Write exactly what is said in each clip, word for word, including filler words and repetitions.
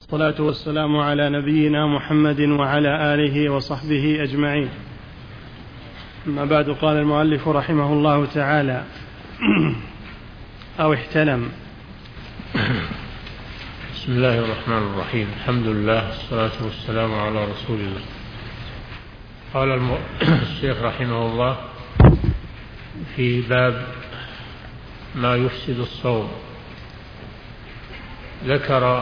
والصلاة والسلام على نبينا محمد وعلى آله وصحبه أجمعين. أما بعد، قال المؤلف رحمه الله تعالى: أو احتلم. بسم الله الرحمن الرحيم. الحمد لله والصلاة والسلام على رسول الله. قال الم... الشيخ رحمه الله في باب ما يفسد الصوم، ذكر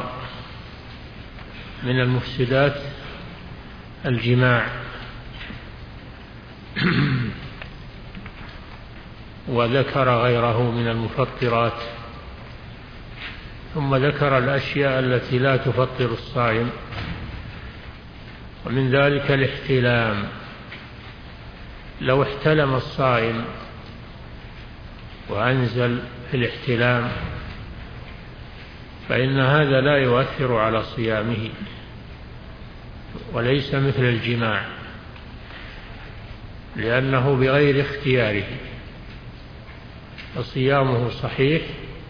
من المفسدات الجماع، وذكر غيره من المفطرات، ثم ذكر الأشياء التي لا تفطر الصائم، ومن ذلك الاحتلام. لو احتلم الصائم وأنزل في الاحتلام فإن هذا لا يؤثر على صيامه، وليس مثل الجماع، لأنه بغير اختياره، فصيامه صحيح،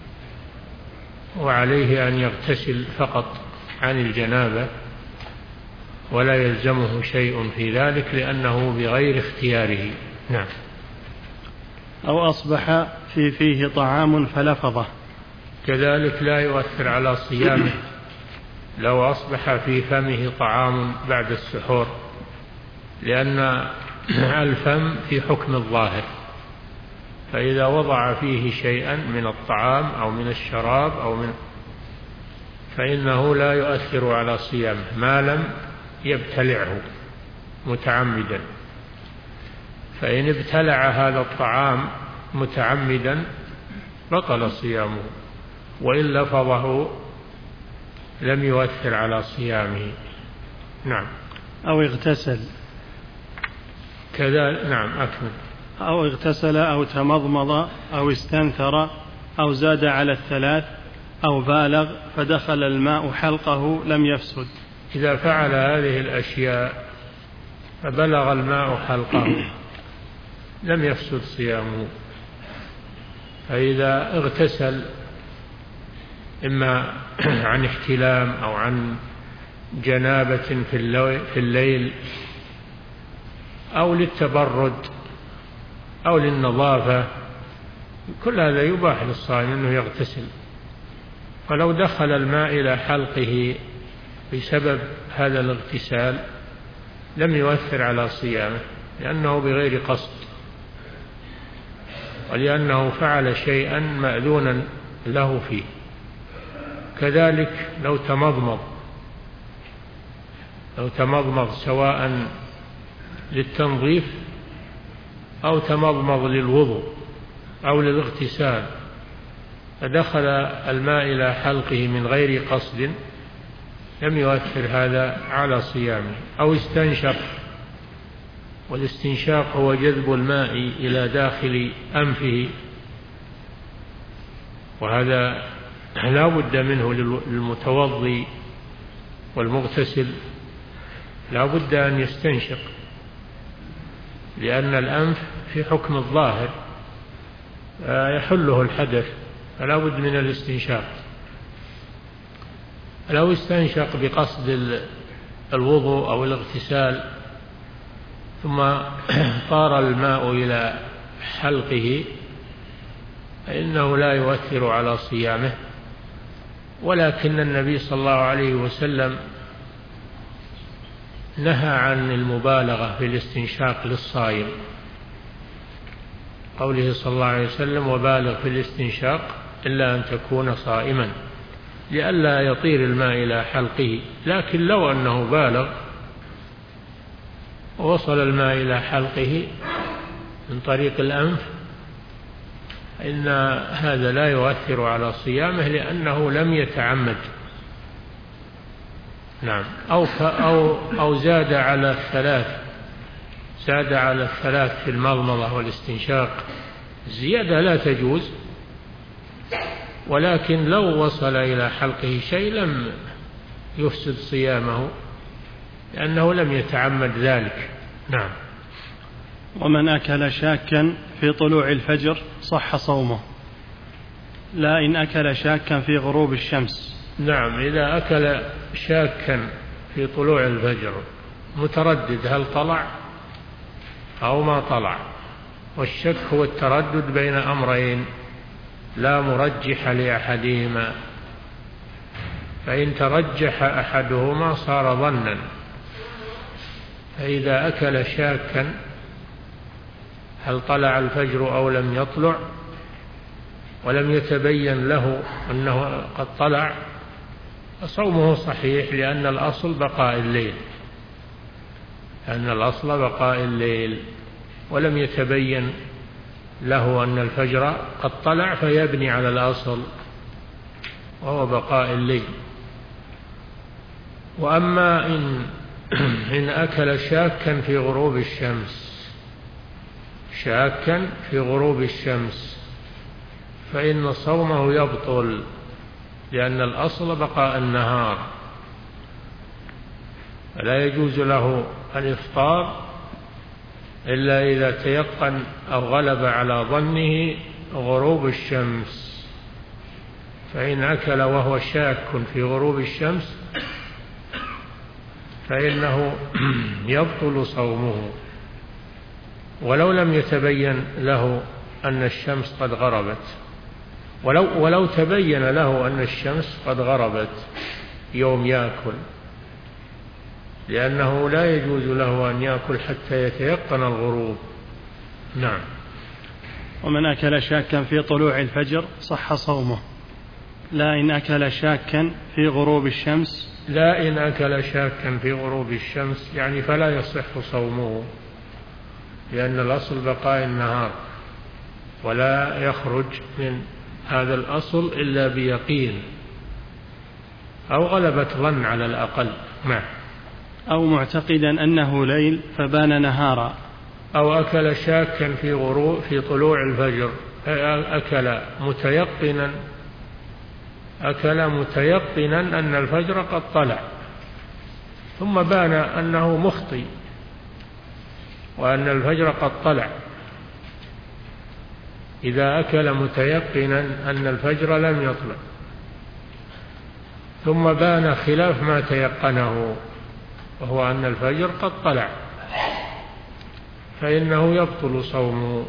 وعليه أن يغتسل فقط عن الجنابة، ولا يلزمه شيء في ذلك لأنه بغير اختياره. نعم. أو أصبح في فيه طعام فلفظه، كذلك لا يؤثر على صيامه لو أصبح في فمه طعام بعد السحور، لأن الفم في حكم الظاهر، فإذا وضع فيه شيئا من الطعام أو من الشراب أو من فإنه لا يؤثر على صيامه ما لم يبتلعه متعمدا. فإن ابتلع هذا الطعام متعمدا بطل صيامه، وإن لفظه لم يؤثر على صيامه. نعم. أو اغتسل كذا. نعم، أكمل. أو اغتسل أو تمضمض أو استنثر أو زاد على الثلاث أو بالغ فدخل الماء حلقه لم يفسد. إذا فعل هذه الأشياء فبلغ الماء حلقه لم يفسد صيامه. فإذا اغتسل إما عن احتلام أو عن جنابة في الليل أو للتبرد أو للنظافة، كل هذا يباح للصائم أنه يغتسل. ولو دخل الماء إلى حلقه بسبب هذا الاغتسال لم يؤثر على صيامه، لأنه بغير قصد، ولأنه فعل شيئا مأذونا له فيه. كذلك لو تمضمض لو تمضمض سواء للتنظيف أو تمضمض للوضوء أو للاغتسال، فدخل الماء إلى حلقه من غير قصد لم يؤثر هذا على صيامه. أو استنشق، والاستنشاق هو جذب الماء إلى داخل أنفه، وهذا لا بد منه للمتوضي والمغتسل، لا بد أن يستنشق، لأن الأنف في حكم الظاهر يحله الحدث، فلا بد من الاستنشاق. لو استنشق بقصد الوضوء أو الاغتسال ثم طار الماء إلى حلقه فإنه لا يؤثر على صيامه، ولكن النبي صلى الله عليه وسلم نهى عن المبالغة في الاستنشاق للصائم، قوله صلى الله عليه وسلم: وبالغ في الاستنشاق إلا أن تكون صائما، لئلا يطير الماء إلى حلقه. لكن لو أنه بالغ ووصل الماء إلى حلقه من طريق الأنف إن هذا لا يؤثر على صيامه، لأنه لم يتعمد. نعم. أو أو أو زاد على الثلاث زاد على الثلاث في المضمضة والاستنشاق. الزيادة لا تجوز، ولكن لو وصل إلى حلقه شيء لم يفسد صيامه، لأنه لم يتعمد ذلك. نعم. ومن أكل شاكا في طلوع الفجر صح صومه، لا إن أكل شاكا في غروب الشمس. نعم، إذا أكل شاكا في طلوع الفجر متردد هل طلع أو ما طلع، والشك هو التردد بين أمرين لا مرجح لأحدهما، فإن ترجح أحدهما صار ظنا. فإذا أكل شاكا هل طلع الفجر أو لم يطلع ولم يتبين له أنه قد طلع فصومه صحيح، لأن الأصل بقاء الليل لأن الأصل بقاء الليل ولم يتبين له أن الفجر قد طلع فيبني على الأصل وهو بقاء الليل. وأما إن, إن أكل شاكا في غروب الشمس شاكا في غروب الشمس فإن صومه يبطل، لأن الأصل بقاء النهار، فلا يجوز له الإفطار إلا إذا تيقن أو غلب على ظنه غروب الشمس. فإن أكل وهو شاك في غروب الشمس فإنه يبطل صومه ولو لم يتبين له أن الشمس قد غربت، ولو, ولو تبين له أن الشمس قد غربت يوم يأكل، لأنه لا يجوز له أن يأكل حتى يتيقن الغروب. نعم. ومن أكل شاكا في طلوع الفجر صح صومه، لا إن أكل شاكا في غروب الشمس لا إن أكل شاكا في غروب الشمس يعني فلا يصح صومه، لأن الأصل بقاء النهار ولا يخرج من هذا الأصل إلا بيقين أو غلبة ظن على الأقل. نعم. أو معتقدا أنه ليل فبان نهارا، أو أكل شاكا في غروب في طلوع الفجر، أكل متيقنا أكل متيقنا أن الفجر قد طلع ثم بان أنه مخطئ وأن الفجر قد طلع. إذا أكل متيقنا أن الفجر لم يطلع ثم بان خلاف ما تيقنه وهو أن الفجر قد طلع فإنه يبطل صومه.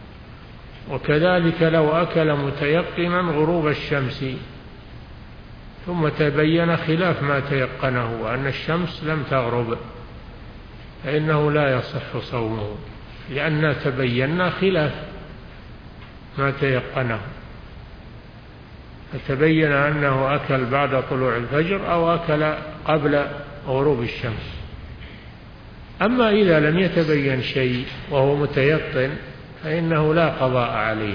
وكذلك لو أكل متيقنا غروب الشمس ثم تبين خلاف ما تيقنه وأن الشمس لم تغرب فإنه لا يصح صومه، لأن تبين خلاف ما تيقنه، فتبين أنه أكل بعد طلوع الفجر أو أكل قبل غروب الشمس. أما إذا لم يتبين شيء وهو متيقن فإنه لا قضاء عليه،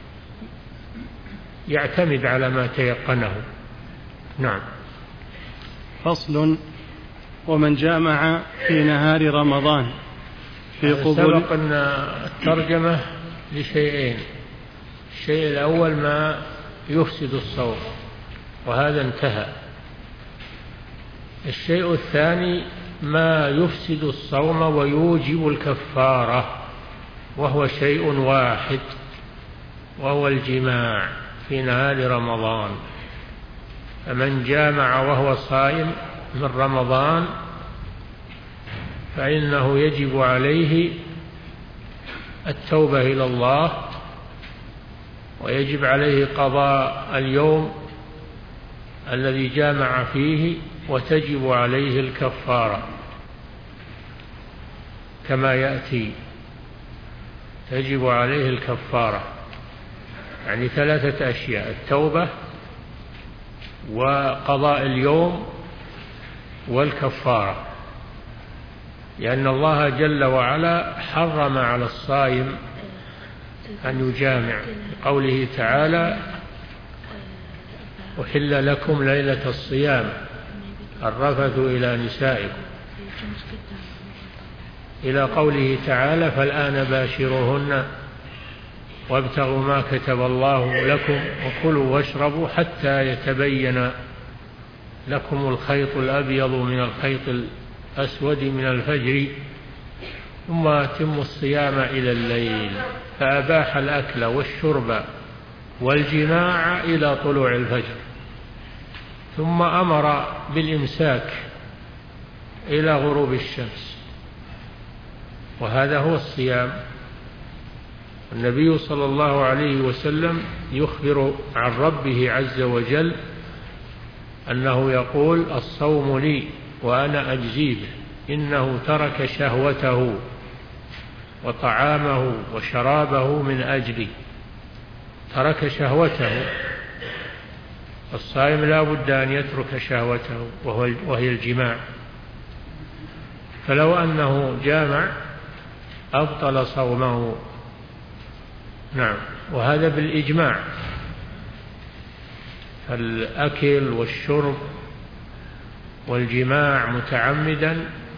يعتمد على ما تيقنه. نعم. فصل. ومن جامع في نهار رمضان في قبول. سبق أن الترجمة لشيئين، الشيء الأول ما يفسد الصوم وهذا انتهى، الشيء الثاني ما يفسد الصوم ويوجب الكفارة وهو شيء واحد وهو الجماع في نهار رمضان. فمن جامع وهو صائم من رمضان فإنه يجب عليه التوبة إلى الله ويجب عليه قضاء اليوم الذي جامع فيه وتجب عليه الكفارة كما يأتي. تجب عليه الكفارة يعني ثلاثة أشياء: التوبة وقضاء اليوم والكفارة، لأن الله جل وعلا حرم على الصائم أن يجامع بقوله تعالى: أحل لكم ليلة الصيام الرفث إلى نسائكم، إلى قوله تعالى: فالآن باشروهن وابتغوا ما كتب الله لكم وكلوا واشربوا حتى يتبين لكم الخيط الأبيض من الخيط الأسود من الفجر ثم أتموا الصيام إلى الليل. فأباح الأكل والشرب والجماع إلى طلوع الفجر، ثم أمر بالإمساك إلى غروب الشمس، وهذا هو الصيام. النبي صلى الله عليه وسلم يخبر عن ربه عز وجل أنه يقول: الصوم لي وأنا أجزي به، إنه ترك شهوته وطعامه وشرابه من أجلي. ترك شهوته، الصائم لا بد أن يترك شهوته وهي الجماع، فلو أنه جامع أبطل صومه. نعم، وهذا بالإجماع. الأكل والشرب والجماع متعمدا،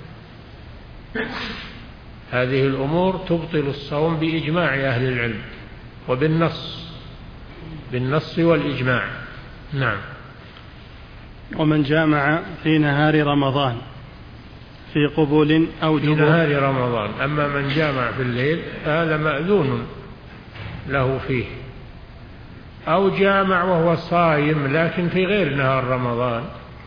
هذه الأمور تبطل الصوم بإجماع أهل العلم وبالنص، بالنص والإجماع. نعم. ومن جامع في نهار رمضان في قبول أو دبر، في نهار رمضان، أما من جامع في الليل هذا مأذون له فيه، أو جامع وهو صائم لكن في غير نهار رمضان،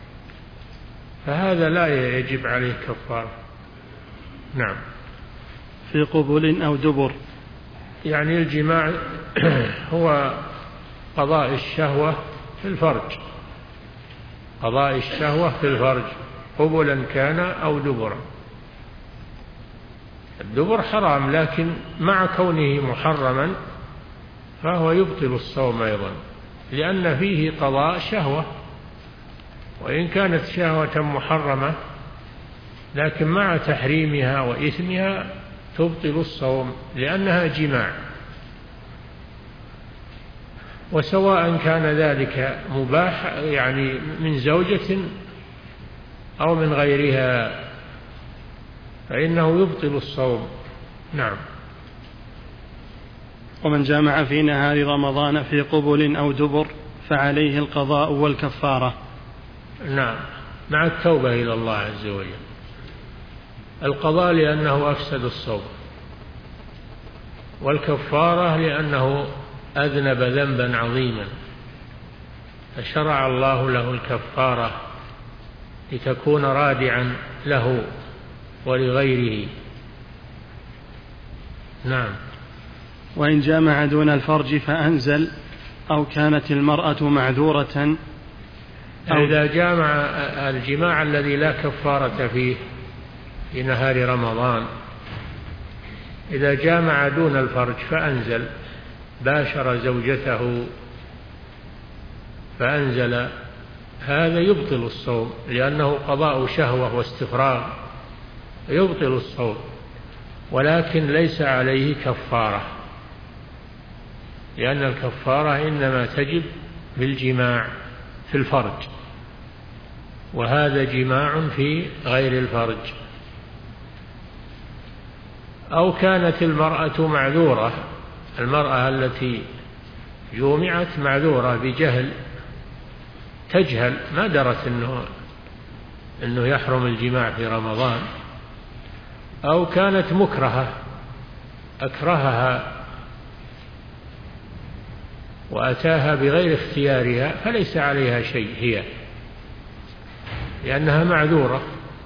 فهذا لا يجب عليه كفارة. نعم. في قبول أو دبر، يعني الجماع هو قضاء الشهوة في الفرج، قضاء الشهوة في الفرج قبلا كان أو دبرا. الدبر حرام، لكن مع كونه محرما فهو يبطل الصوم أيضا، لأن فيه قضاء شهوة، وإن كانت شهوة محرمة لكن مع تحريمها وإثمها تبطل الصوم لأنها جماع. وسواء كان ذلك مباح يعني من زوجة أو من غيرها فإنه يبطل الصوم. نعم. ومن جامع في نهار رمضان في قبل أو دبر فعليه القضاء والكفارة. نعم، مع التوبة إلى الله عز وجل. القضاء لأنه أفسد الصوم، والكفارة لأنه أذنب ذنبا عظيما، فشرع الله له الكفارة لتكون رادعا له ولغيره. نعم. وإن جامع دون الفرج فأنزل أو كانت المرأة معذورة، إذا جامع الجماع الذي لا كفارة فيه في نهار رمضان، إذا جامع دون الفرج فأنزل، باشر زوجته فأنزل، هذا يبطل الصوم لأنه قضاء شهوة واستفراغ، يبطل الصوم، ولكن ليس عليه كفارة، لأن الكفارة إنما تجب بالجماع في الفرج، وهذا جماع في غير الفرج. أو كانت المرأة معذورة، المرأة التي جومعت معذورة بجهل، تجهل ما درت إنه, إنه يحرم الجماع في رمضان، أو كانت مكرهة أكرهها وأتاها بغير اختيارها فليس عليها شيء هي، لأنها معذورة،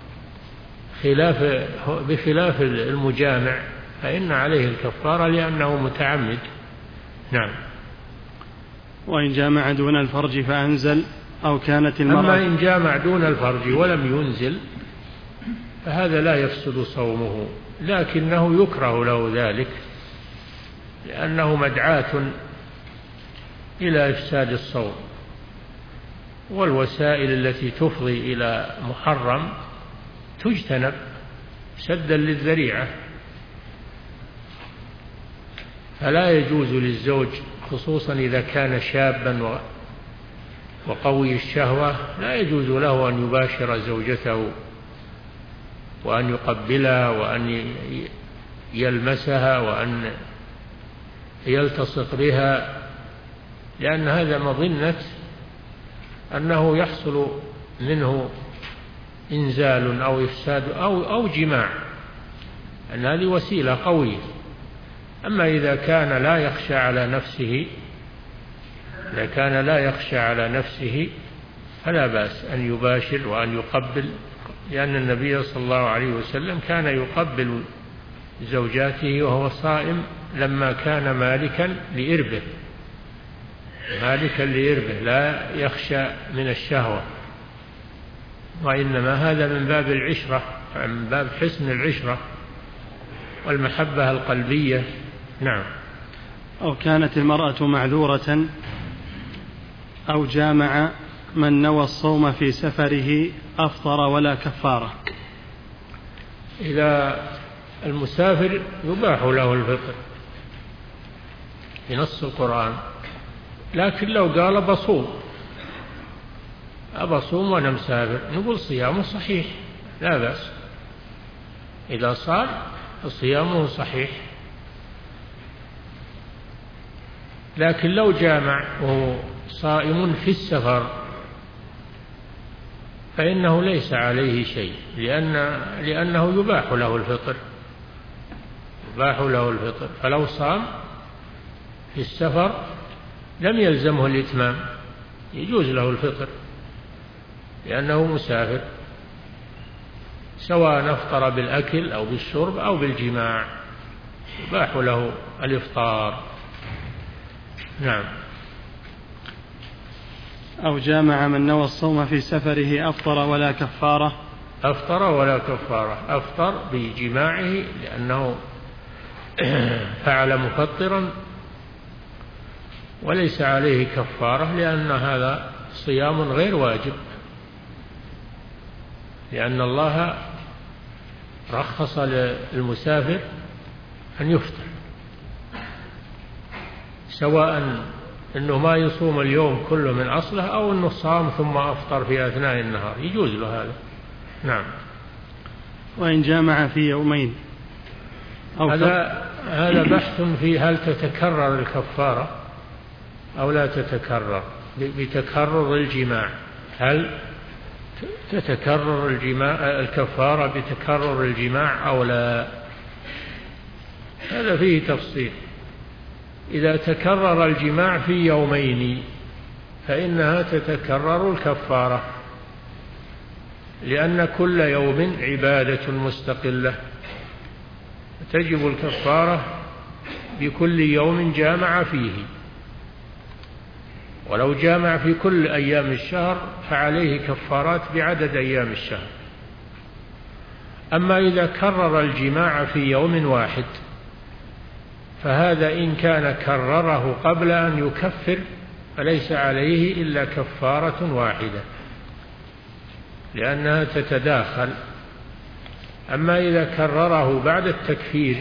خلاف بخلاف المجامع فإن عليه الكفارة لأنه متعمد. نعم. وإن جامع دون الفرج فأنزل أو كانت المرأة، أما إن جامع دون الفرج ولم ينزل فهذا لا يفسد صومه، لكنه يكره له ذلك لأنه مدعاة إلى إفساد الصوم، والوسائل التي تفضي إلى محرم تجتنب سدا للذريعة. فلا يجوز للزوج خصوصا إذا كان شابا وقوي الشهوة، لا يجوز له أن يباشر زوجته وأن يقبلها وأن يلمسها وأن يلتصق بها، لأن هذا مظنة أنه يحصل منه إنزال أو إفساد أو, أو جماع، أن هذه وسيلة قوية. أما إذا كان لا يخشى على نفسه إذا كان لا يخشى على نفسه فلا بأس أن يباشر وأن يقبل، لأن النبي صلى الله عليه وسلم كان يقبل زوجاته وهو صائم لما كان مالكا لإربه مالكا لإربه لا يخشى من الشهوة، وإنما هذا من باب العشرة، من باب حسن العشرة والمحبة القلبية. نعم. أو كانت المرأة معذورة أو جامع من نوى الصوم في سفره أفطر ولا كفارة. إذا المسافر يباح له الفطر بنص القرآن، لكن لو قال بصوم أبصوم وأنا مسافر نقول صيامه صحيح لا بأس، إذا صار صيامه صحيح. لكن لو جامع وهو صائم في السفر فإنه ليس عليه شيء، لأن لأنه يباح له الفطر يباح له الفطر فلو صام في السفر لم يلزمه الإتمام، يجوز له الفطر لأنه مسافر، سواء أفطر بالأكل أو بالشرب أو بالجماع يباح له الإفطار. نعم. أو جامع من نوى الصوم في سفره أفطر ولا كفارة. أفطر ولا كفارة، أفطر بجماعه لأنه فعل مفطرا وليس عليه كفارة، لأن هذا صيام غير واجب، لأن الله رخص للمسافر أن يفطر، سواء أنه ما يصوم اليوم كله من أصله أو أنه صام ثم أفطر في أثناء النهار يجوز له هذا. نعم. وإن جامع في يومين أو هذا هذا بحث في هل تتكرر الكفارة أو لا تتكرر بتكرر الجماع، هل تتكرر الجماع الكفارة بتكرر الجماع أو لا، هذا فيه تفصيل. إذا تكرر الجماع في يومين فإنها تتكرر الكفارة، لأن كل يوم عبادة مستقلة، تجب الكفارة بكل يوم جامع فيه، ولو جامع في كل أيام الشهر فعليه كفارات بعدد أيام الشهر. أما إذا كرر الجماع في يوم واحد فهذا إن كان كرره قبل أن يكفر فليس عليه إلا كفارة واحدة لأنها تتداخل. أما إذا كرره بعد التكفير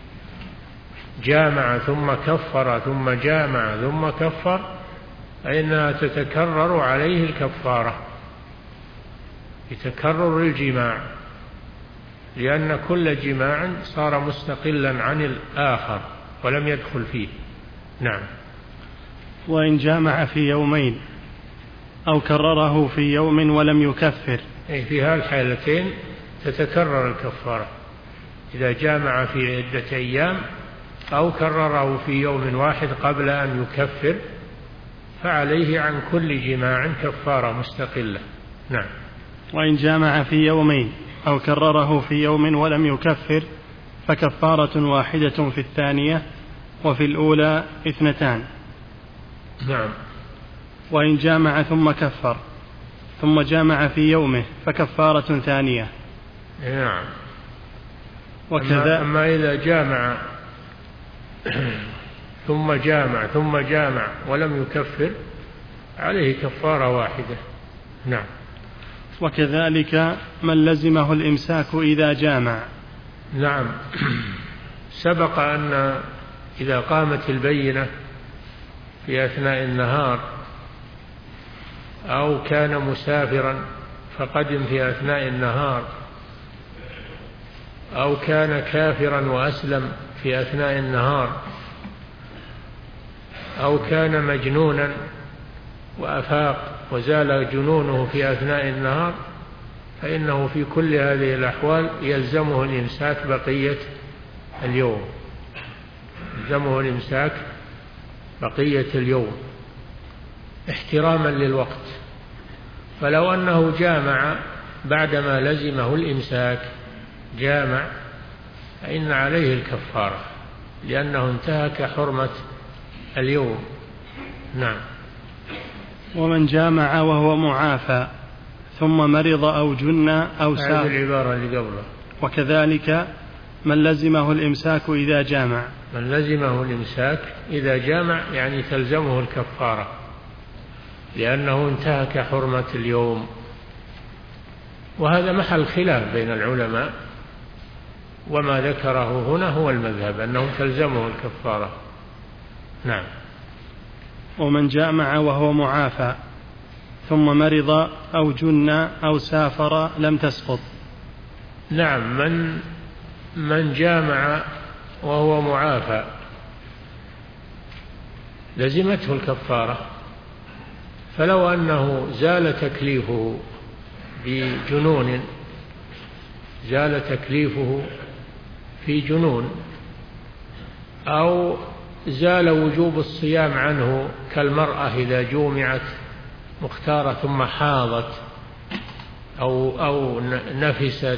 جامع ثم كفر ثم جامع ثم كفر فإنها تتكرر عليه الكفارة بتكرر الجماع، لأن كل جماع صار مستقلا عن الآخر ولم يدخل فيه. نعم. وإن جامع في يومين أو كرره في يوم ولم يكفر، أي في هالحالتين تتكرر الكفارة، إذا جامع في عدة أيام أو كرره في يوم واحد قبل أن يكفر فعليه عن كل جماع كفارة مستقلة. نعم. وإن جامع في يومين أو كرره في يوم ولم يكفر فكفارة واحدة في الثانية وفي الأولى اثنتان. نعم. وإن جامع ثم كفر ثم جامع في يومه فكفارة ثانية. نعم. وكذا أما إذا جامع ثم جامع ثم جامع ولم يكفر عليه كفارة واحدة. نعم. وكذلك من لزمه الإمساك إذا جامع. نعم. سبق أن إذا قامت البينة في أثناء النهار أو كان مسافرا فقدم في أثناء النهار أو كان كافرا وأسلم في أثناء النهار أو كان مجنونا وأفاق وزال جنونه في أثناء النهار فإنه في كل هذه الأحوال يلزمه الإمساك بقية اليوم يلزمه الإمساك بقية اليوم احتراما للوقت، فلو أنه جامع بعدما لزمه الإمساك جامع فإن عليه الكفارة لأنه انتهك حرمة اليوم. نعم. ومن جامع وهو معافى ثم مرض أو جن أو سافر. هذه العبارة اللي قبله. وكذلك من لزمه الإمساك إذا جامع. من لزمه الإمساك إذا جامع يعني تلزمه الكفارة لأنه انتهك حرمة اليوم. وهذا محل خلاف بين العلماء، وما ذكره هنا هو المذهب أنه تلزمه الكفارة. نعم. ومن جامع وهو معافى ثم مرض أو جن أو سافر لم تسقط. نعم. من من جامع وهو معافى لزمته الكفارة، فلو أنه زال تكليفه بجنون، زال تكليفه في جنون، أو زال وجوب الصيام عنه كالمرأة إذا جومعت مختارة ثم حاضت أو, أو نفست،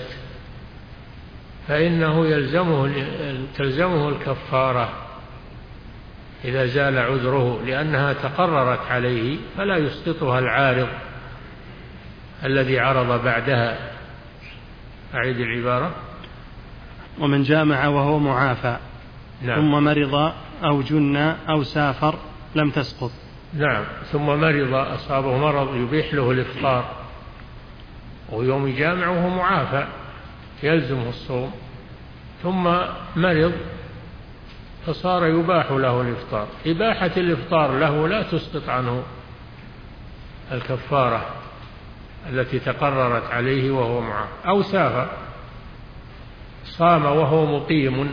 فإنه يلزمه تلزمه الكفارة إذا زال عذره، لأنها تقررت عليه فلا يسقطها العارض الذي عرض بعدها. أعيد العبارة. ومن جامع وهو معافى نعم. ثم مرض أو جن أو سافر لم تسقط. نعم. ثم مرض، أصابه مرض يبيح له الإفطار، ويوم جامع وهو معافى يلزمه الصوم، ثم مرض فصار يباح له الإفطار. إباحة الإفطار له لا تسقط عنه الكفارة التي تقررت عليه وهو معافى. أو سافر، صام وهو مقيم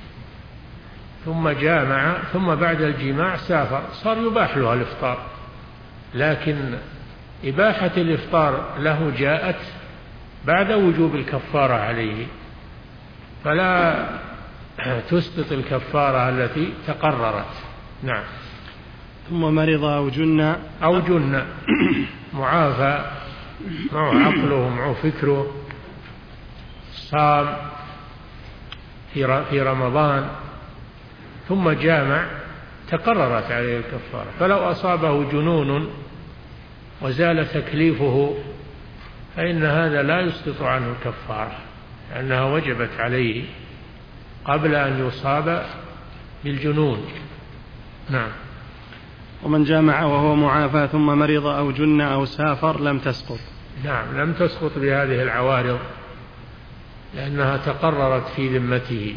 ثم جامع ثم بعد الجماع سافر، صار يباح له الإفطار، لكن إباحة الإفطار له جاءت بعد وجوب الكفارة عليه، فلا تسقط الكفارة التي تقررت. نعم. ثم مرض أو جن أو جن معافى معه عقله معه فكره، صام في رمضان ثم جامع تقررت عليه الكفارة. فلو أصابه جنون وزال تكليفه فإن هذا لا يسقط عنه الكفارة، لأنها وجبت عليه قبل أن يصاب بالجنون. نعم. ومن جامع وهو معافى ثم مرض أو جن أو سافر لم تسقط. نعم. لم تسقط بهذه العوارض لأنها تقررت في ذمته.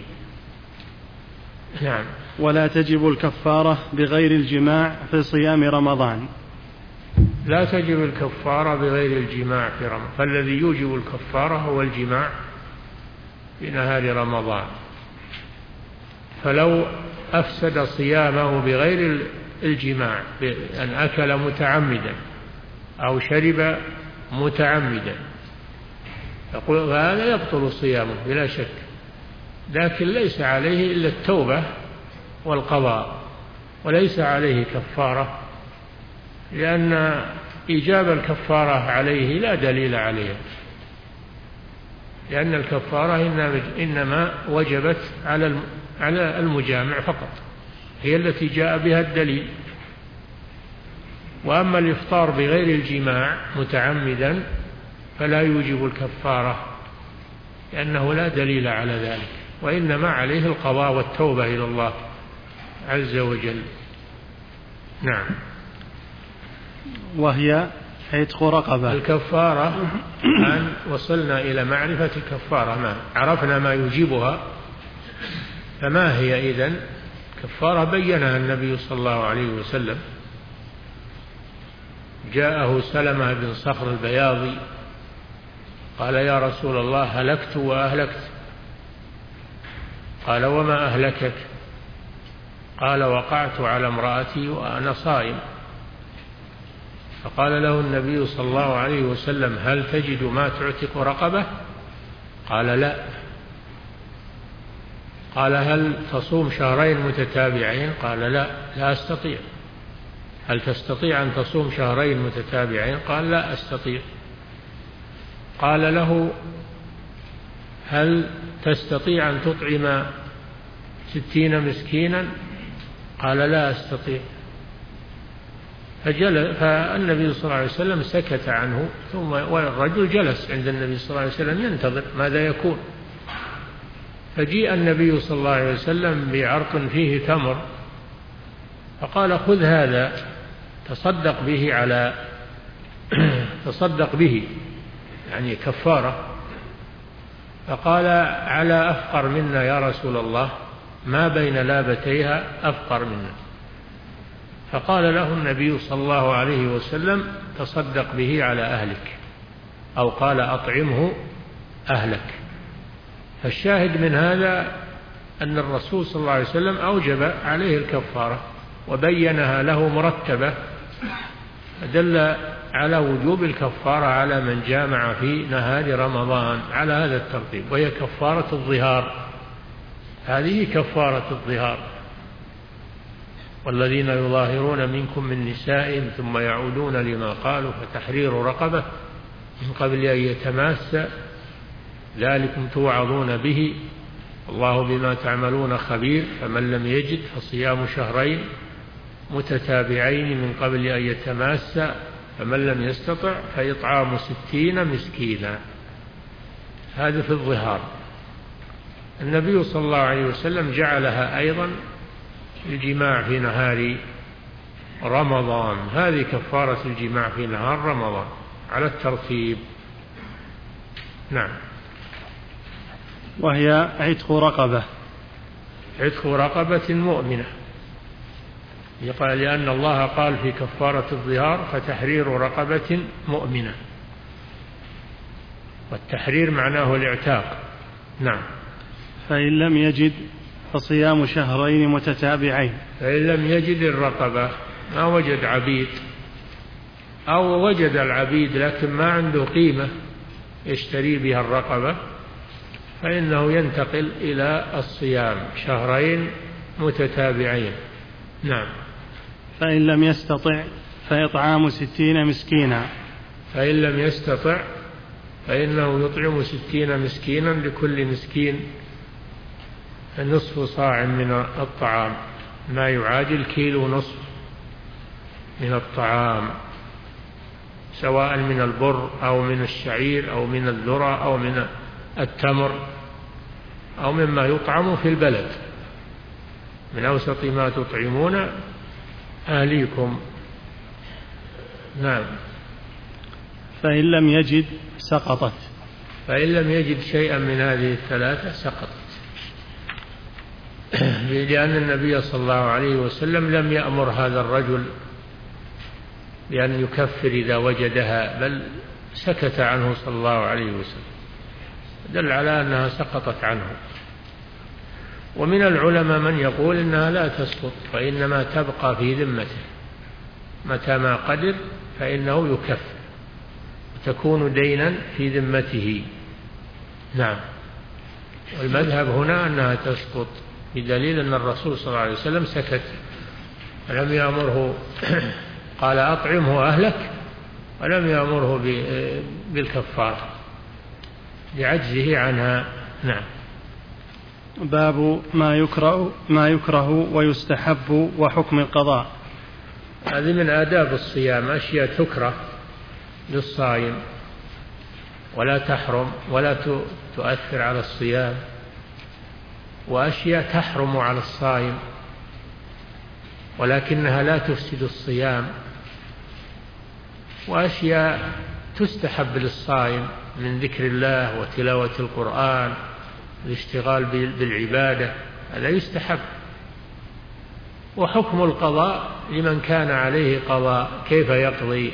نعم. ولا تجب الكفارة بغير الجماع في صيام رمضان. لا تجب الكفارة بغير الجماع في رمضان، فالذي يوجب الكفارة هو الجماع في نهار رمضان. فلو أفسد صيامه بغير الجماع بأن أكل متعمدا أو شرب متعمدا فهذا يبطل صيامه بلا شك، لكن ليس عليه إلا التوبة والقضاء، وليس عليه كفارة، لأن إيجاب الكفارة عليه لا دليل عليها، لأن الكفارة إنما وجبت على المجامع فقط، هي التي جاء بها الدليل. وأما الإفطار بغير الجماع متعمدا فلا يوجب الكفارة، لأنه لا دليل على ذلك، وإنما عليه القضاء والتوبة إلى الله عز وجل. نعم. وهي عتق رقبة. الكفارة الآن وصلنا إلى معرفة الكفارة، ما عرفنا ما يوجبها، فما هي إذن كفارة بينها النبي صلى الله عليه وسلم. جاءه سلمة بن صخر البياضي قال: يا رسول الله، هلكت وأهلكت. قال: وما أهلكك؟ قال: وقعت على امرأتي وأنا صائم. فقال له النبي صلى الله عليه وسلم: هل تجد ما تعتق رقبة؟ قال: لا. قال: هل تصوم شهرين متتابعين؟ قال: لا لا أستطيع. هل تستطيع أن تصوم شهرين متتابعين؟ قال لا أستطيع. قال له هل تستطيع أن تطعم ستين مسكينا؟ قال لا أستطيع. فجل فالنبي صلى الله عليه وسلم سكت عنه، ثم والرجل جلس عند النبي صلى الله عليه وسلم ينتظر ماذا يكون. فجيء النبي صلى الله عليه وسلم بعرق فيه تمر، فقال خذ هذا تصدق به على تصدق به يعني كفارة. فقال على أفقر منا يا رسول الله، ما بين لابتيها أفقر منا. فقال له النبي صلى الله عليه وسلم تصدق به على أهلك، أو قال أطعمه أهلك. فالشاهد من هذا أن الرسول صلى الله عليه وسلم أوجب عليه الكفارة وبينها له مرتبة، دل على وجوب الكفارة على من جامع في نهار رمضان على هذا الترتيب، وهي كفارة الظهار. هذه كفارة الظهار. والذين يظاهرون منكم من نسائهم ثم يعودون لما قالوا فتحرير رقبة من قبل أن يتماسا ذلكم توعظون به الله بما تعملون خبير. فمن لم يجد فصيام شهرين متتابعين من قبل أن يتماسا، فمن لم يستطع فإطعام ستين مسكينا. هذا في الظهار. النبي صلى الله عليه وسلم جعلها أيضا الجماع في نهار رمضان، هذه كفارة الجماع في نهار رمضان على الترتيب. نعم. وهي عتق رقبة. عتق رقبة مؤمنة، يقال لأن الله قال في كفارة الظهار فتحرير رقبة مؤمنة، والتحرير معناه الاعتاق. نعم. فإن لم يجد فصيام شهرين متتابعين. فإن لم يجد الرقبة، ما وجد عبيد، أو وجد العبيد لكن ما عنده قيمة يشتري بها الرقبة، فإنه ينتقل إلى الصيام شهرين متتابعين. نعم. فإن لم يستطع فإطعام ستين مسكينا. فإن لم يستطع فإنه يطعم ستين مسكينا، لكل مسكين نصف صاع من الطعام، ما يعادل كيلو نصف من الطعام، سواء من البر أو من الشعير أو من الذرة أو من التمر أو مما يطعم في البلد، من أوسط ما تطعمون أهليكم. نعم. فإن لم يجد سقطت. فإن لم يجد شيئا من هذه الثلاثة سقطت، لأن النبي صلى الله عليه وسلم لم يأمر هذا الرجل بأن يكفر إذا وجدها، بل سكت عنه صلى الله عليه وسلم، دل على أنها سقطت عنه. ومن العلماء من يقول إنها لا تسقط، فإنما تبقى في ذمته، متى ما قدر فإنه يكفر، وتكون دينا في ذمته. نعم. والمذهب هنا أنها تسقط، بدليل أن الرسول صلى الله عليه وسلم سكت، ولم يأمره قال أطعمه أهلك، ولم يأمره بالكفار لعجزه عنها. نعم. باب ما يكره ما يكره ويستحب وحكم القضاء. هذه من آداب الصيام، أشياء تكره للصائم ولا تحرم ولا تؤثر على الصيام، وأشياء تحرم على الصائم ولكنها لا تفسد الصيام، وأشياء تستحب للصائم من ذكر الله وتلاوة القرآن الاشتغال بالعبادة، هذا يستحب. وحكم القضاء لمن كان عليه قضاء كيف يقضي.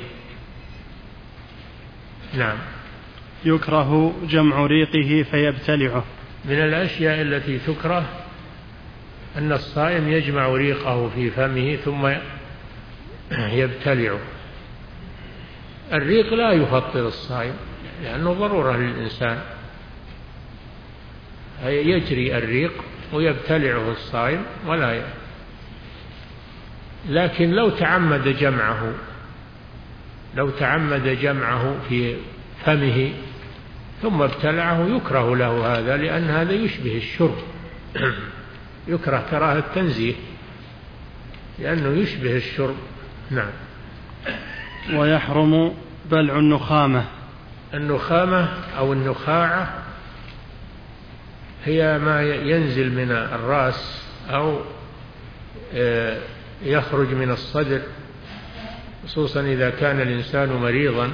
نعم. يكره جمع ريقه فيبتلعه. من الأشياء التي تكره أن الصائم يجمع ريقه في فمه ثم يبتلعه. الريق لا يفطر الصائم لأنه ضرورة للإنسان، يجري الريق ويبتلعه الصائم ولا لكن لو تعمد جمعه لو تعمد جمعه في فمه ثم ابتلعه يكره له هذا، لأن هذا يشبه الشرب يكره كراهة تنزيه لأنه يشبه الشرب. نعم. ويحرم بلع النخامة. النخامة أو النخاعة هي ما ينزل من الرأس أو يخرج من الصدر، خصوصا إذا كان الإنسان مريضا،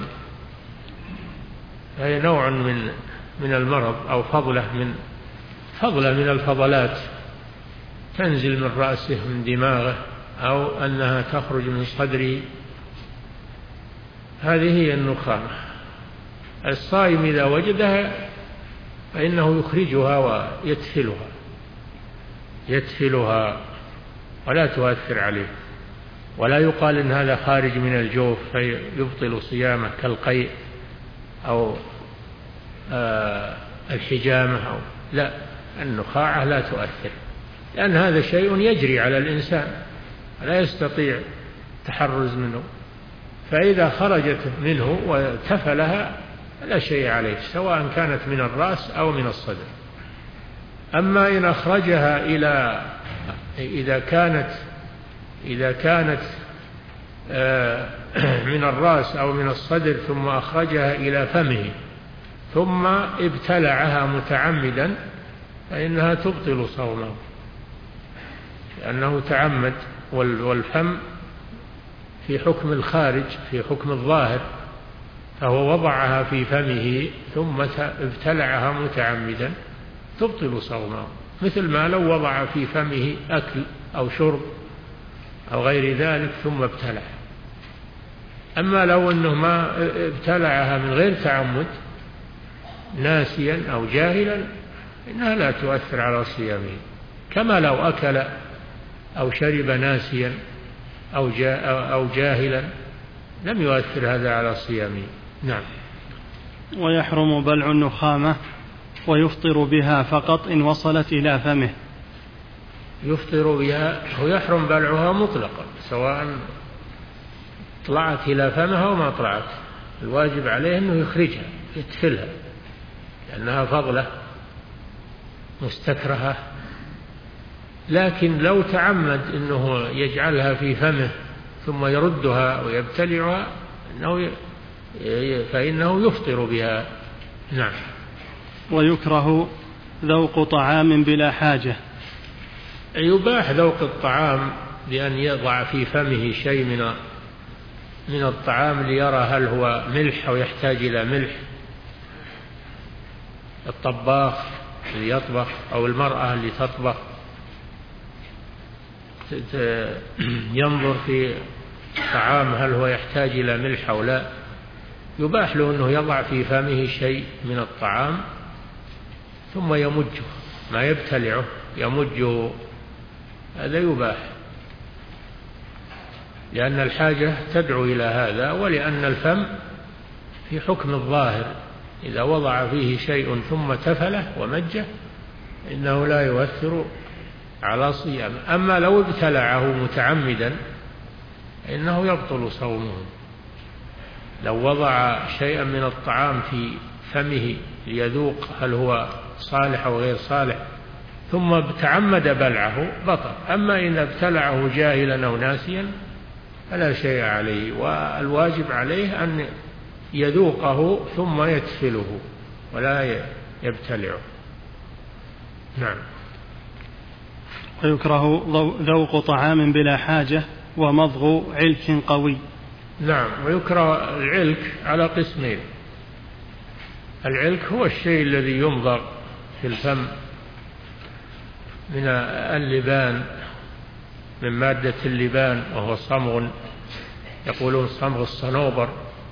هي نوع من من المرض أو فضلة من فضلة من الفضلات تنزل من رأسه من دماغه أو أنها تخرج من صدره، هذه هي النخامة. الصائم إذا وجدها فإنه يخرجها ويدفلها يدفلها ولا تؤثر عليه، ولا يقال إن هذا خارج من الجوف فيبطل صيامه كالقيء أو آه الحجامة أو لا، النخاعة لا تؤثر، لأن هذا شيء يجري على الإنسان لا يستطيع التحرز منه، فإذا خرجت منه وتفلها لا شيء عليه، سواء كانت من الرأس أو من الصدر. أما إن أخرجها إلى إذا كانت إذا كانت من الرأس أو من الصدر ثم أخرجها إلى فمه ثم ابتلعها متعمدا فإنها تبطل صومه، لأنه تعمد، والفم في حكم الخارج في حكم الظاهر، فهو وضعها في فمه ثم ابتلعها متعمدا تبطل صومه، مثل ما لو وضع في فمه أكل أو شرب أو غير ذلك ثم ابتلع. أما لو أنه ما ابتلعها من غير تعمد ناسيا أو جاهلا إنها لا تؤثر على صيامه، كما لو أكل أو شرب ناسيا أو أو جاهلا لم يؤثر هذا على صيامه. نعم. ويحرم بلع النخامة ويفطر بها فقط إن وصلت إلى فمه. يفطر بها ويحرم بلعها مطلقا، سواء طلعت إلى فمها أو ما طلعت، الواجب عليه أنه يخرجها يدفلها، لأنها فضلة مستكرهة. لكن لو تعمد أنه يجعلها في فمه ثم يردها ويبتلعها فإنه يفطر بها. نعم. ويكره ذوق طعام بلا حاجة. يباح ذوق الطعام بأن يضع في فمه شيء من من الطعام ليرى هل هو ملح أو يحتاج إلى ملح. الطباخ اللي يطبخ أو المرأة اللي تطبخ ينظر في طعام هل هو يحتاج إلى ملح أو لا، يباح له أنه يضع في فمه شيء من الطعام ثم يمجه، ما يبتلعه يمجه، هذا يباح، لأن الحاجة تدعو إلى هذا، ولأن الفم في حكم الظاهر، إذا وضع فيه شيء ثم تفله ومجه إنه لا يؤثر على صيامه. أما لو ابتلعه متعمدا إنه يبطل صومه. لو وضع شيئا من الطعام في فمه ليذوق هل هو صالح أو غير صالح ثم تعمد بلعه بطل. أما إن ابتلعه جاهلا أو ناسيا فلا شيء عليه، والواجب عليه أن يذوقه ثم يدفله ولا يبتلعه. نعم. ويكره ذوق طعام بلا حاجة ومضغ علك قوي. نعم. ويكره العلك على قسمين. العلك هو الشيء الذي يمضغ في الفم من اللبان، من مادة اللبان، وهو صمغ، يقولون صمغ الصنوبر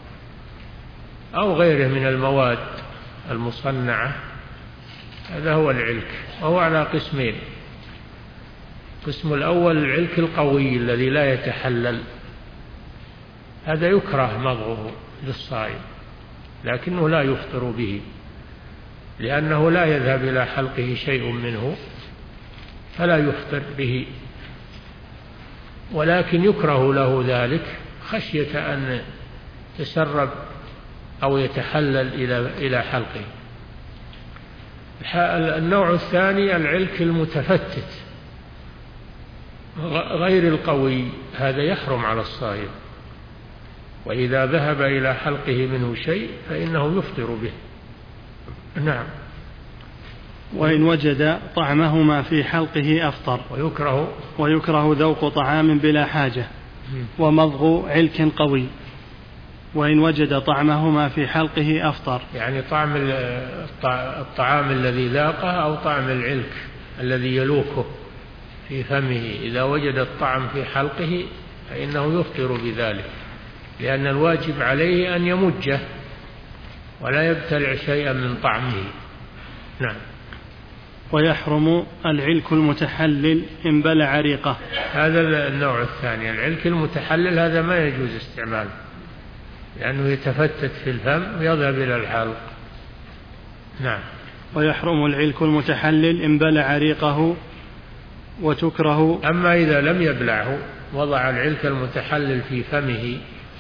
أو غيره من المواد المصنعة، هذا هو العلك، وهو على قسمين. القسم الأول العلك القوي الذي لا يتحلل، هذا يكره مضغه للصائم، لكنه لا يفطر به، لأنه لا يذهب إلى حلقه شيء منه فلا يفطر به. ولكن يكره له ذلك خشية أن يتسرب أو يتحلل إلى إلى حلقه. النوع الثاني العلك المتفتت غير القوي، هذا يحرم على الصائم، وإذا ذهب إلى حلقه منه شيء فإنه يفطر به. نعم. وإن وجد طعمهما في حلقه أفطر. ويكره ويكره ذوق طعام بلا حاجة ومضغ علك قوي. وإن وجد طعمهما في حلقه أفطر، يعني طعم الطعام الذي لاقه أو طعم العلك الذي يلوكه في فمه، إذا وجد الطعم في حلقه فإنه يفطر بذلك، لأن الواجب عليه أن يمجه ولا يبتلع شيئا من طعمه. نعم. ويحرم العلك المتحلل إن بلع ريقه. هذا النوع الثاني، العلك المتحلل هذا ما يجوز استعماله، لأنه يتفتت في الفم ويذهب إلى الحلق. نعم. ويحرم العلك المتحلل إن بلع ريقه وتكره. أما إذا لم يبلعه، وضع العلك المتحلل في فمه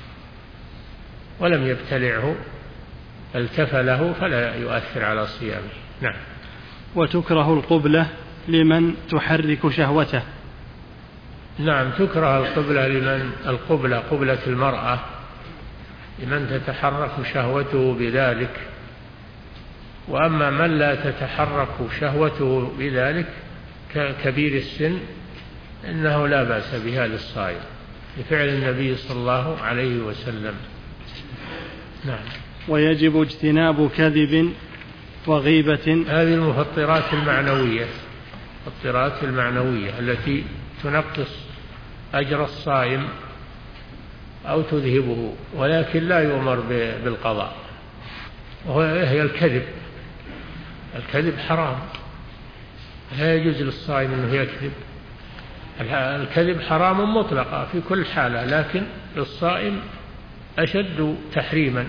ولم يبتلعه التفله فلا يؤثر على صيامه. نعم. وتكره القبلة لمن تحرك شهوته. نعم، تكره القبلة لمن القبلة قبلة المرأة لمن تتحرك شهوته بذلك. وأما من لا تتحرك شهوته بذلك ككبير السن إنه لا بأس بها للصائم لفعل النبي صلى الله عليه وسلم. نعم. ويجب اجتناب كذب وغيبة. هذه المفطرات المعنوية، المفطرات المعنوية التي تنقص أجر الصائم أو تذهبه، ولكن لا يؤمر بالقضاء، وهي الكذب. الكذب حرام، لا يجوز للصائم أنه يكذب. الكذب حرام مطلقا في كل حالة، لكن للصائم أشد تحريما،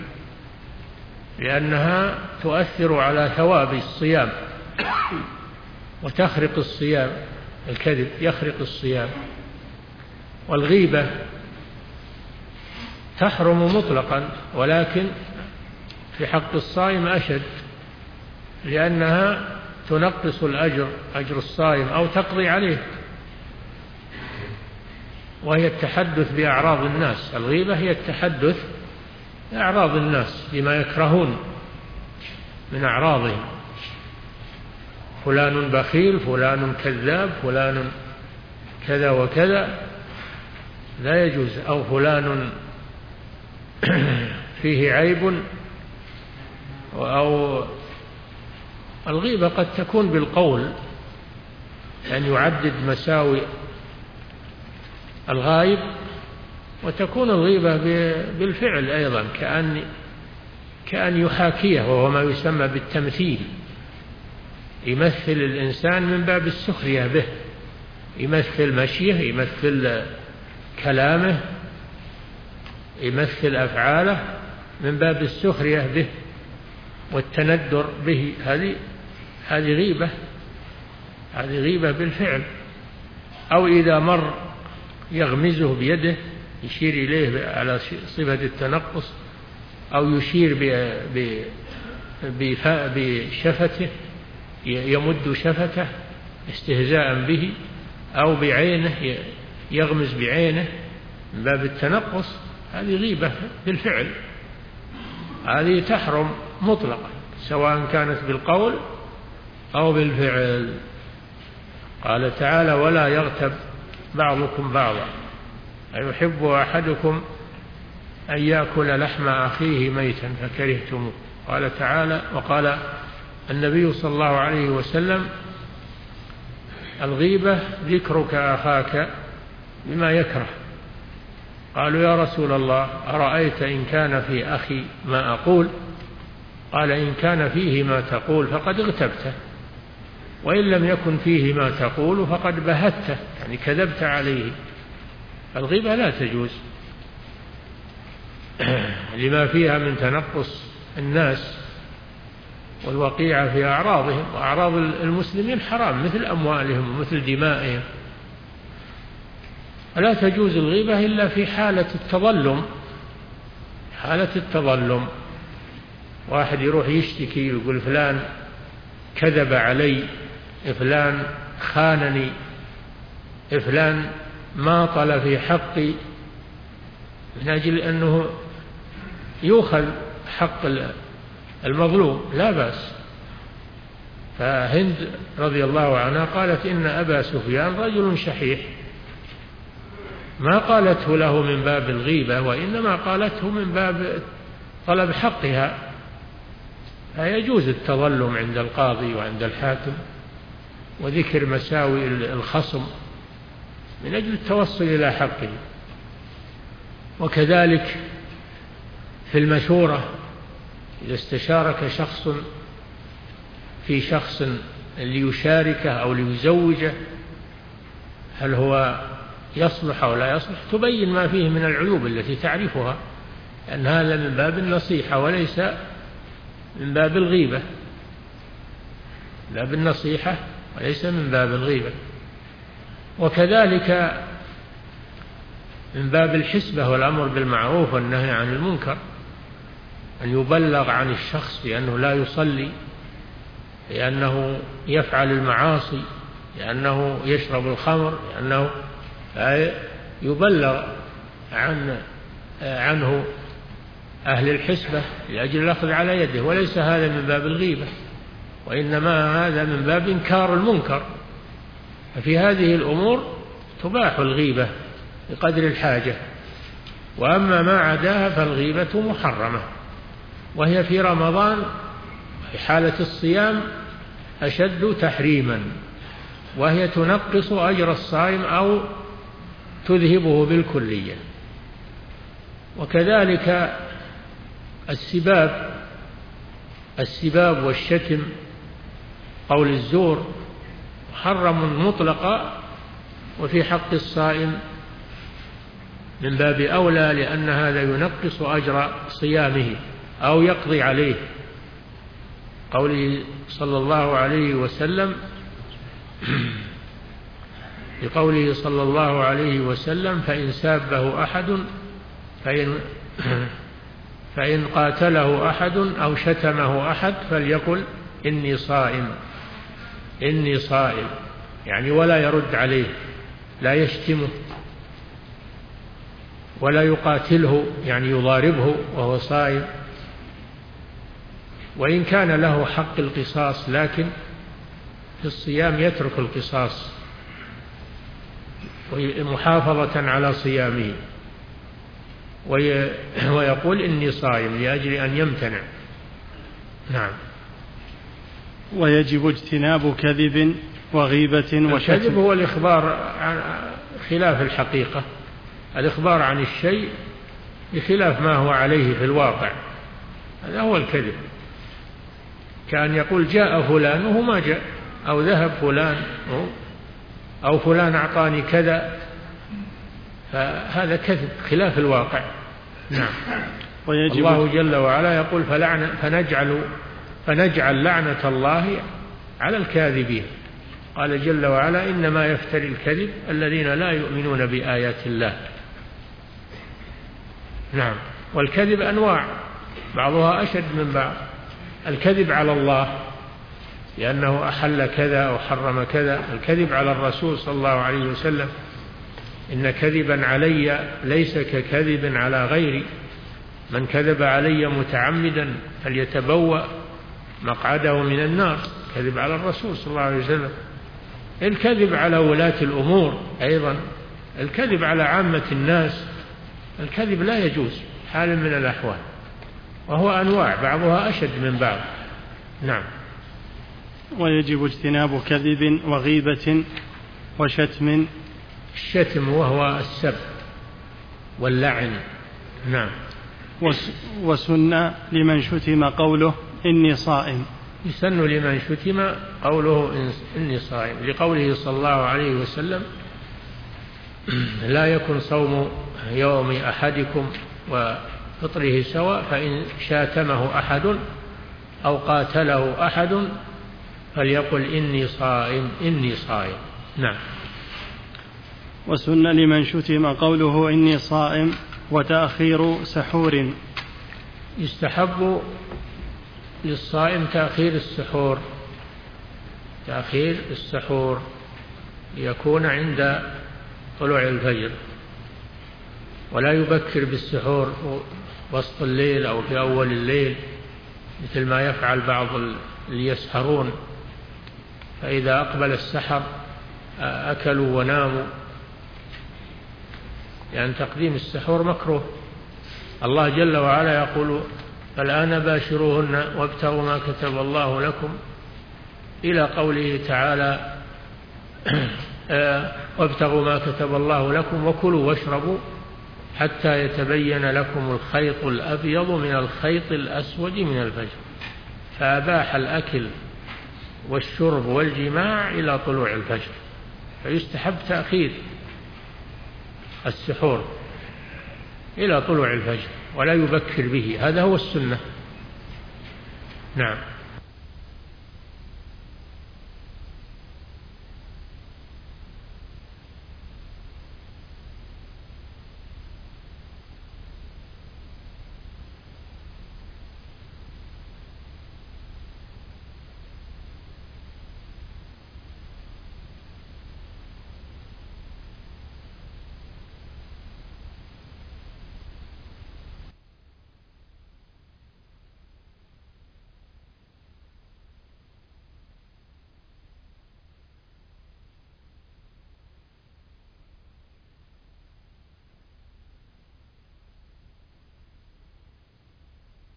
لأنها تؤثر على ثواب الصيام وتخرق الصيام. الكذب يخرق الصيام. والغيبة تحرم مطلقا، ولكن في حق الصائم أشد، لأنها تنقص الأجر أجر الصائم أو تقضي عليه، وهي التحدث بأعراض الناس. الغيبة هي التحدث بأعراض الناس بما يكرهون من أعراضهم، فلان بخيل، فلان كذاب، فلان كذا وكذا، لا يجوز. أو فلان فيه عيب. أو الغيبة قد تكون بالقول، أن يعدد مساوئ الغائب، وتكون الغيبة بالفعل أيضا، كأن كأن يحاكيه، وهو ما يسمى بالتمثيل. يمثل الإنسان من باب السخرية به، يمثل مشيه، يمثل كلامه، يمثل أفعاله من باب السخرية به والتندر به. هذه هذه غيبة، هذه غيبة بالفعل. أو إذا مر يغمزه بيده، يشير إليه على صفة التنقص، أو يشير بشفته، يمد شفته استهزاء به، أو بعينه يغمز بعينه من باب التنقص. هذه غيبة بالفعل، هذه تحرم مطلقا سواء كانت بالقول أو بالفعل. قال تعالى: ولا يغتب بعضكم بعضا أيحب أحدكم أن يأكل لحم أخيه ميتا فكرهتموه. قال تعالى، وقال النبي صلى الله عليه وسلم: الغيبة ذكرك أخاك بما يكره. قالوا: يا رسول الله، أرأيت إن كان في أخي ما أقول؟ قال: إن كان فيه ما تقول فقد اغتبته، وإن لم يكن فيه ما تقول فقد بهته، يعني كذبت عليه. الغيبة لا تجوز لما فيها من تنقص الناس والوقيعة في أعراضهم، وأعراض المسلمين حرام، مثل أموالهم ومثل دمائهم. لا تجوز الغيبة إلا في حالة التظلم، حالة التظلم، واحد يروح يشتكي يقول فلان كذب علي، فلان خانني، فلان ماطل في حقي، من أجل أنه يؤخذ حق المظلوم لا بأس. فهند رضي الله عنها قالت إن أبا سفيان رجل شحيح، ما قالته له من باب الغيبة، وإنما قالته من باب طلب حقها. فيجوز التظلم عند القاضي وعند الحاكم وذكر مساوئ الخصم من أجل التوصل إلى حقه. وكذلك في المشورة، إذا استشارك شخص في شخص ليشاركه أو ليزوجه هل هو يصلح أو لا يصلح، تبين ما فيه من العيوب التي تعرفها، أن هذا من باب النصيحة وليس من باب الغيبة، باب النصيحة وليس من باب الغيبة. وكذلك من باب الحسبة والأمر بالمعروف والنهي عن المنكر، أن يبلغ عن الشخص بأنه لا يصلي، لأنه يفعل المعاصي، لأنه يشرب الخمر، لأنه يبلغ عن عنه أهل الحسبة لأجل الأخذ على يده، وليس هذا من باب الغيبة، وإنما هذا من باب إنكار المنكر. ففي هذه الأمور تباح الغيبة بقدر الحاجة، وأما ما عداها فالغيبة محرمة، وهي في رمضان في حالة الصيام أشد تحريما، وهي تنقص أجر الصائم أو تذهبه بالكلية. وكذلك السباب السباب والشتم، قول الزور، محرم مطلقا، وفي حق الصائم من باب أولى، لأن هذا ينقص أجر صيامه أو يقضي عليه. قوله صلى الله عليه وسلم بقوله صلى الله عليه وسلم فإن سابه أحد فإن, فإن قاتله أحد أو شتمه أحد فليقل إني صائم إني صائم، يعني ولا يرد عليه، لا يشتمه ولا يقاتله، يعني يضاربه وهو صائم، وإن كان له حق القصاص، لكن في الصيام يترك القصاص محافظة على صيامه، ويقول إني صائم لأجل أن يمتنع. نعم. ويجب اجتناب كذب وغيبة وشتم. الكذب هو الإخبار عن خلاف الحقيقة، الإخبار عن الشيء بخلاف ما هو عليه في الواقع، هذا هو الكذب. كان يقول جاء فلان وهو ما جاء، أو ذهب فلان، أو فلان أعطاني كذا، فهذا كذب خلاف الواقع. نعم. الله جل وعلا يقول فلعنة فنجعل فنجعل لعنة الله على الكاذبين. قال جل وعلا إنما يفتري الكذب الذين لا يؤمنون بآيات الله. نعم. والكذب أنواع، بعضها أشد من بعض. الكذب على الله لأنه أحل كذا أو حرم كذا، الكذب على الرسول صلى الله عليه وسلم إن كذبا علي ليس ككذب على غيري، من كذب علي متعمدا فليتبوأ مقعده من النار، كذب على الرسول صلى الله عليه وسلم. الكذب على ولاة الأمور أيضا، الكذب على عامة الناس، الكذب لا يجوز حال من الأحوال، وهو أنواع بعضها أشد من بعض. نعم. ويجب اجتناب كذب وغيبة وشتم. الشتم وهو السب واللعن. نعم. وسن لمن شتم قوله إني صائم. يسن لمن شتم قوله إني صائم، لقوله صلى الله عليه وسلم لا يكن صوم يوم أحدكم وفطره سواء، فإن شاتمه أحد أو قاتله أحد فليقل إني صائم إني صائم. نعم. وسن لمن شتم قوله إني صائم وتأخير سحور. يستحب للصائم تأخير السحور تأخير السحور ليكون عند طلوع الفجر، ولا يبكر بالسحور وسط الليل أو في أول الليل مثل ما يفعل بعض اللي يسحرون، فإذا أقبل السحر أكلوا وناموا، لأن يعني تقديم السحور مكروه. الله جل وعلا يقول فالآن باشروهن وابتغوا ما كتب الله لكم، إلى قوله تعالى وابتغوا ما كتب الله لكم وكلوا واشربوا حتى يتبين لكم الخيط الأبيض من الخيط الأسود من الفجر، فأباح الأكل والشرب والجماع إلى طلوع الفجر، فيستحب تأخير السحور إلى طلوع الفجر ولا يبكر به، هذا هو السنة. نعم.